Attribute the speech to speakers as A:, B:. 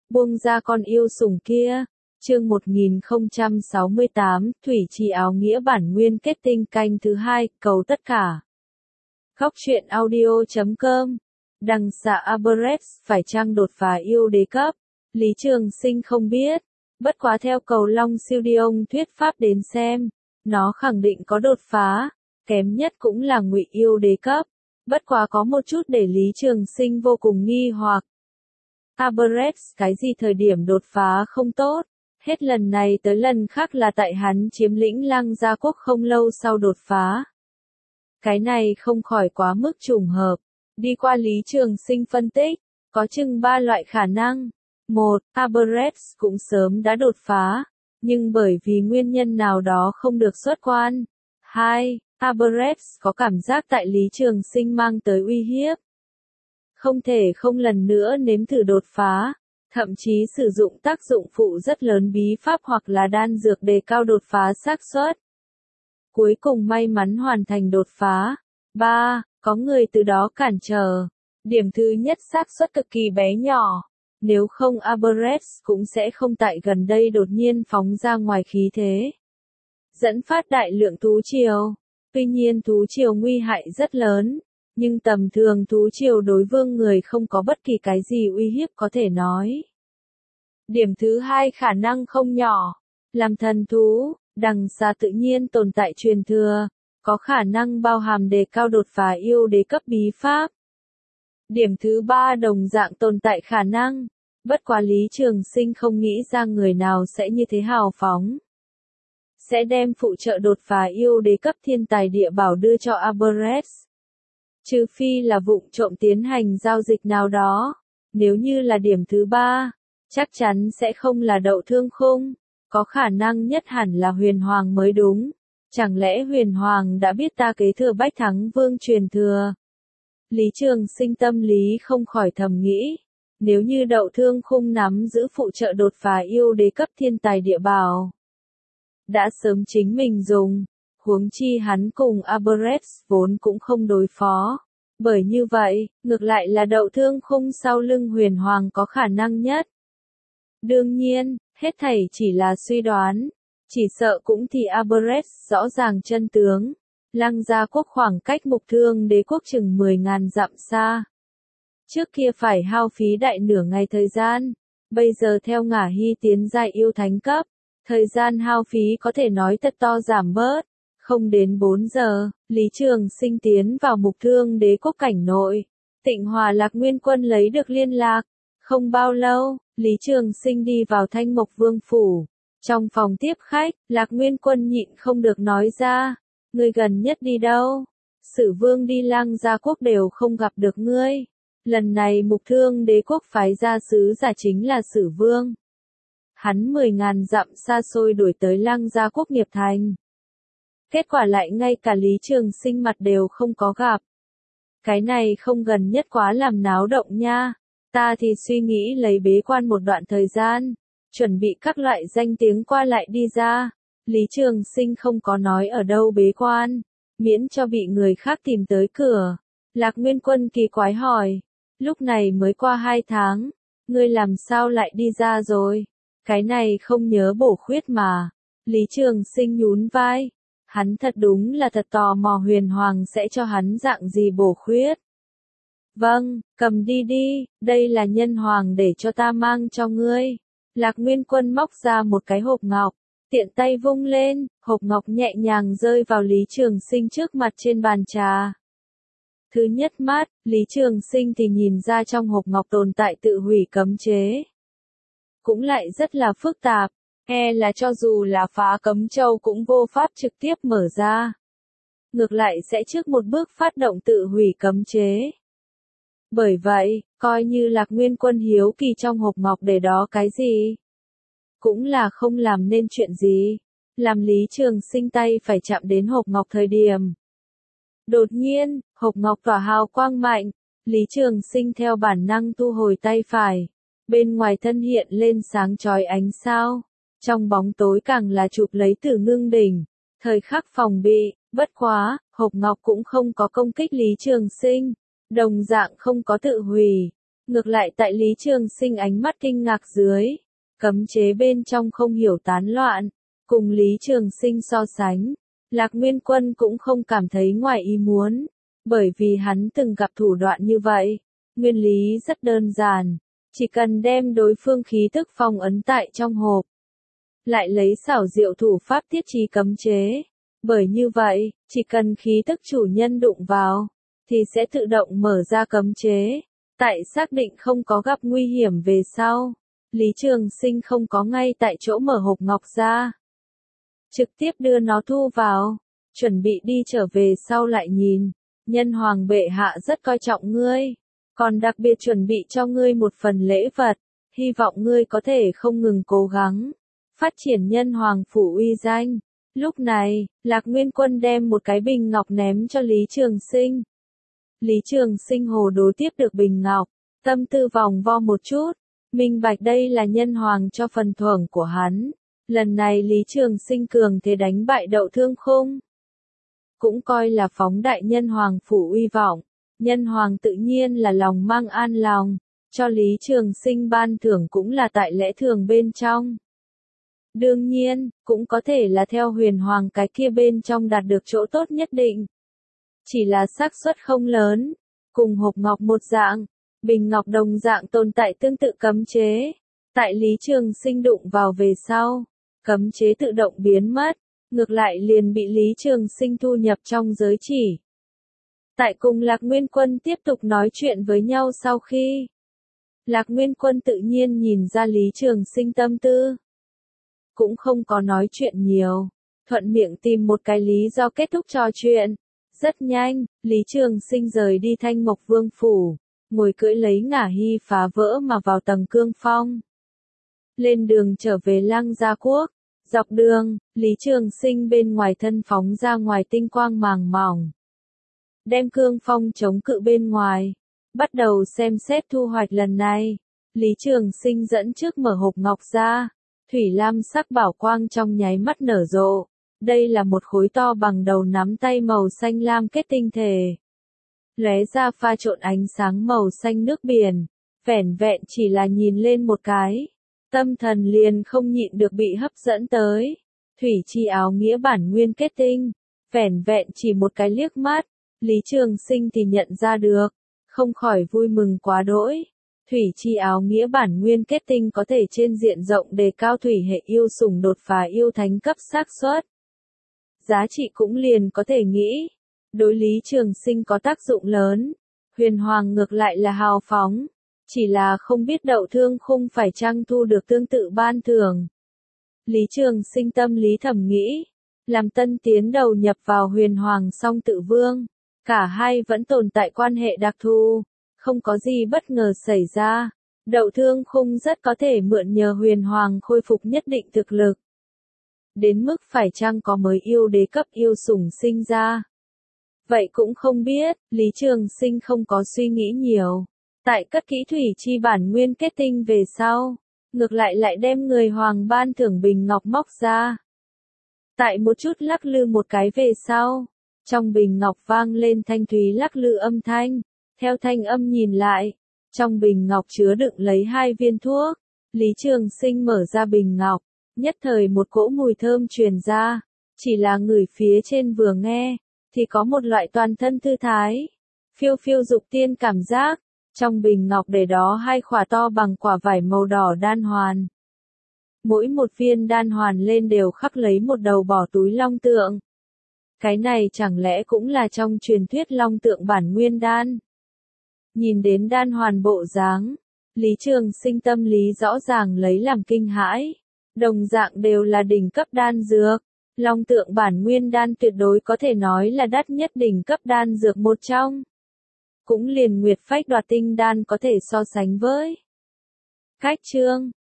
A: buông ra con yêu sủng kia. Chương 1068, Thủy Trì áo nghĩa bản nguyên kết tinh canh thứ 2, cầu tất cả. Góc truyện audio.com. Đằng xạ Aberrest phải chăng đột phá yêu đế cấp? Lý Trường Sinh không biết. Bất quá theo cầu Long Siêu Diông thuyết pháp đến xem, nó khẳng định có đột phá, kém nhất cũng là ngụy yêu đế cấp. Bất quá có một chút để Lý Trường Sinh vô cùng nghi hoặc. Aberrest cái gì thời điểm đột phá không tốt, hết lần này tới lần khác là tại hắn chiếm lĩnh Lăng Gia Quốc không lâu sau đột phá. Cái này không khỏi quá mức trùng hợp. Đi qua Lý Trường Sinh phân tích, có chừng 3 loại khả năng. 1. Aberrest cũng sớm đã đột phá, nhưng bởi vì nguyên nhân nào đó không được xuất quan. 2. Aberrest có cảm giác tại Lý Trường Sinh mang tới uy hiếp. Không thể không lần nữa nếm thử đột phá, thậm chí sử dụng tác dụng phụ rất lớn bí pháp hoặc là đan dược đề cao đột phá xác suất. Cuối cùng may mắn hoàn thành đột phá. 3. Có người từ đó cản trở. Điểm thứ nhất xác suất cực kỳ bé nhỏ. Nếu không Aberrest cũng sẽ không tại gần đây đột nhiên phóng ra ngoài khí thế, dẫn phát đại lượng thú triều. Tuy nhiên thú triều nguy hại rất lớn, nhưng tầm thường thú triều đối vương người không có bất kỳ cái gì uy hiếp có thể nói. Điểm thứ hai khả năng không nhỏ. Làm thần thú, đằng xa tự nhiên tồn tại truyền thừa, có khả năng bao hàm đề cao đột phá yêu đế cấp bí pháp. Điểm thứ ba đồng dạng tồn tại khả năng, bất quá Lý Trường Sinh không nghĩ ra người nào sẽ như thế hào phóng, sẽ đem phụ trợ đột phá yêu đế cấp thiên tài địa bảo đưa cho Aberrest. Trừ phi là vụng trộm tiến hành giao dịch nào đó. Nếu như là điểm thứ ba, chắc chắn sẽ không là Đậu Thương Khung, có khả năng nhất hẳn là Huyền Hoàng mới đúng. Chẳng lẽ Huyền Hoàng đã biết ta kế thừa Bách Thắng Vương truyền thừa? Lý Trường Sinh tâm lý không khỏi thầm nghĩ, nếu như Đậu Thương Khung nắm giữ phụ trợ đột phá yêu đế cấp thiên tài địa bảo, đã sớm chính mình dùng, huống chi hắn cùng Aberrest vốn cũng không đối phó. Bởi như vậy, ngược lại là Đậu Thương Khung sau lưng Huyền Hoàng có khả năng nhất. Đương nhiên, hết thảy chỉ là suy đoán, chỉ sợ cũng thì Aberrest rõ ràng chân tướng. Lăng Gia Quốc khoảng cách Mục Thương Đế quốc chừng 10.000 dặm xa. Trước kia phải hao phí đại nửa ngày thời gian, bây giờ theo Ngả Hy tiến giai yêu thánh cấp, thời gian hao phí có thể nói thật to giảm bớt. Không đến 4 giờ, Lý Trường Sinh tiến vào Mục Thương Đế quốc cảnh nội. Tịnh Hòa Lạc Nguyên Quân lấy được liên lạc. Không bao lâu, Lý Trường Sinh đi vào Thanh Mộc Vương phủ. Trong phòng tiếp khách, Lạc Nguyên Quân nhịn không được nói ra, ngươi gần nhất đi đâu? Sử Vương đi Lăng Gia Quốc đều không gặp được ngươi. Lần này Mục Thương Đế quốc phái ra sứ giả chính là Sử Vương. Hắn 10.000 dặm xa xôi đuổi tới Lăng Gia Quốc nghiệp thành. Kết quả lại ngay cả Lý Trường Sinh mặt đều không có gặp. Cái này không gần nhất quá làm náo động nha. Ta thì suy nghĩ lấy bế quan một đoạn thời gian, chuẩn bị các loại danh tiếng qua lại đi ra. Lý Trường Sinh không có nói ở đâu bế quan, miễn cho bị người khác tìm tới cửa. Lạc Nguyên Quân kỳ quái hỏi, lúc này mới qua 2 tháng, ngươi làm sao lại đi ra rồi? Cái này không nhớ bổ khuyết mà. Lý Trường Sinh nhún vai. Hắn thật đúng là thật tò mò Huyền Hoàng sẽ cho hắn dạng gì bổ khuyết. Vâng, cầm đi đi, đây là nhân hoàng để cho ta mang cho ngươi. Lạc Nguyên Quân móc ra một cái hộp ngọc, tiện tay vung lên, hộp ngọc nhẹ nhàng rơi vào Lý Trường Sinh trước mặt trên bàn trà. Thứ nhất mắt, Lý Trường Sinh thì nhìn ra trong hộp ngọc tồn tại tự hủy cấm chế. Cũng lại rất là phức tạp. Là cho dù là phá cấm châu cũng vô pháp trực tiếp mở ra. Ngược lại sẽ trước một bước phát động tự hủy cấm chế. Bởi vậy, coi như Lạc Nguyên Quân hiếu kỳ trong hộp ngọc để đó cái gì, cũng là không làm nên chuyện gì. Làm Lý Trường Sinh tay phải chạm đến hộp ngọc thời điểm, đột nhiên, hộp ngọc tỏa hào quang mạnh. Lý Trường Sinh theo bản năng thu hồi tay phải. Bên ngoài thân hiện lên sáng chói ánh sao. Trong bóng tối càng là chụp lấy Tử Ngưng đỉnh, thời khắc phòng bị. Bất quá, hộp ngọc cũng không có công kích Lý Trường Sinh, đồng dạng không có tự hủy. Ngược lại tại Lý Trường Sinh ánh mắt kinh ngạc dưới, cấm chế bên trong không hiểu tán loạn, cùng Lý Trường Sinh so sánh, Lạc Nguyên Quân cũng không cảm thấy ngoài ý muốn, bởi vì hắn từng gặp thủ đoạn như vậy. Nguyên lý rất đơn giản, chỉ cần đem đối phương khí tức phong ấn tại trong hộp, lại lấy xảo diệu thủ pháp tiết trì cấm chế. Bởi như vậy, chỉ cần khí tức chủ nhân đụng vào, thì sẽ tự động mở ra cấm chế. Tại xác định không có gặp nguy hiểm về sau, Lý Trường Sinh không có ngay tại chỗ mở hộp ngọc ra, trực tiếp đưa nó thu vào, chuẩn bị đi trở về sau lại nhìn. Nhân hoàng bệ hạ rất coi trọng ngươi, còn đặc biệt chuẩn bị cho ngươi một phần lễ vật, hy vọng ngươi có thể không ngừng cố gắng, phát triển nhân hoàng phủ uy danh. Lúc này, Lạc Nguyên Quân đem một cái bình ngọc ném cho Lý Trường Sinh. Lý Trường Sinh hồ đồ tiếp được bình ngọc, tâm tư vòng vo một chút, minh bạch đây là nhân hoàng cho phần thưởng của hắn. Lần này Lý Trường Sinh cường thế đánh bại Đậu Thương Khung, cũng coi là phóng đại nhân hoàng phủ uy vọng. Nhân hoàng tự nhiên là lòng mang an lòng, cho Lý Trường Sinh ban thưởng cũng là tại lẽ thường bên trong. Đương nhiên, cũng có thể là theo huyền hoàng cái kia bên trong đạt được chỗ tốt nhất định. Chỉ là xác suất không lớn, cùng hộp ngọc một dạng, bình ngọc đồng dạng tồn tại tương tự cấm chế. Tại Lý Trường Sinh đụng vào về sau, cấm chế tự động biến mất, ngược lại liền bị Lý Trường Sinh thu nhập trong giới chỉ. Tại cùng Lạc Nguyên Quân tiếp tục nói chuyện với nhau sau khi, Lạc Nguyên Quân tự nhiên nhìn ra Lý Trường Sinh tâm tư, cũng không có nói chuyện nhiều, thuận miệng tìm một cái lý do kết thúc trò chuyện. Rất nhanh, Lý Trường Sinh rời đi Thanh Mộc Vương phủ, ngồi cưỡi lấy Ngả Hy phá vỡ mà vào tầng cương phong. Lên đường trở về Lăng Gia Quốc, dọc đường, Lý Trường Sinh bên ngoài thân phóng ra ngoài tinh quang màng mỏng, đem cương phong chống cự bên ngoài, bắt đầu xem xét thu hoạch lần này. Lý Trường Sinh dẫn trước mở hộp ngọc ra, thủy lam sắc bảo quang trong nháy mắt nở rộ. Đây là một khối to bằng đầu nắm tay màu xanh lam kết tinh thể, lóe ra pha trộn ánh sáng màu xanh nước biển. Vẻn vẹn chỉ là nhìn lên một cái, tâm thần liền không nhịn được bị hấp dẫn tới. Thủy chi áo nghĩa bản nguyên kết tinh, vẻn vẹn chỉ một cái liếc mắt, Lý Trường Sinh thì nhận ra được, không khỏi vui mừng quá đỗi. Thủy chi áo nghĩa bản nguyên kết tinh có thể trên diện rộng đề cao thủy hệ yêu sủng đột phá yêu thánh cấp xác suất. Giá trị cũng liền có thể nghĩ, đối Lý Trường Sinh có tác dụng lớn. Huyền Hoàng ngược lại là hào phóng, chỉ là không biết Đậu Thương Khung phải chăng thu được tương tự ban thưởng. Lý Trường Sinh tâm lý thầm nghĩ, làm tân tiến đầu nhập vào Huyền Hoàng Song Tự Vương, cả hai vẫn tồn tại quan hệ đặc thù, không có gì bất ngờ xảy ra. Đậu Thương Khung rất có thể mượn nhờ Huyền Hoàng khôi phục nhất định thực lực. Đến mức phải chăng có mới yêu đế cấp yêu sủng sinh ra, vậy cũng không biết. Lý Trường Sinh không có suy nghĩ nhiều, tại cất kỹ thủy chi bản nguyên kết tinh về sau, ngược lại đem người hoàng ban thưởng bình ngọc móc ra. Tại một chút lắc lư một cái về sau, trong bình ngọc vang lên thanh thúy lắc lư âm thanh. Theo thanh âm nhìn lại, trong bình ngọc chứa đựng lấy 2 viên thuốc. Lý Trường Sinh mở ra bình ngọc, nhất thời một cỗ mùi thơm truyền ra, chỉ là người phía trên vừa nghe, thì có một loại toàn thân thư thái, phiêu phiêu dục tiên cảm giác. Trong bình ngọc để đó 2 khỏa to bằng quả vải màu đỏ đan hoàn. Mỗi một viên đan hoàn lên đều khắc lấy một đầu bỏ túi long tượng. Cái này chẳng lẽ cũng là trong truyền thuyết long tượng bản nguyên đan? Nhìn đến đan hoàn bộ dáng, Lý Trường Sinh tâm lý rõ ràng lấy làm kinh hãi. Đồng dạng đều là đỉnh cấp đan dược, long tượng bản nguyên đan tuyệt đối có thể nói là đắt nhất đỉnh cấp đan dược một trong. Cũng liền Nguyệt Phách Đoạt Tinh đan có thể so sánh với. Khách chương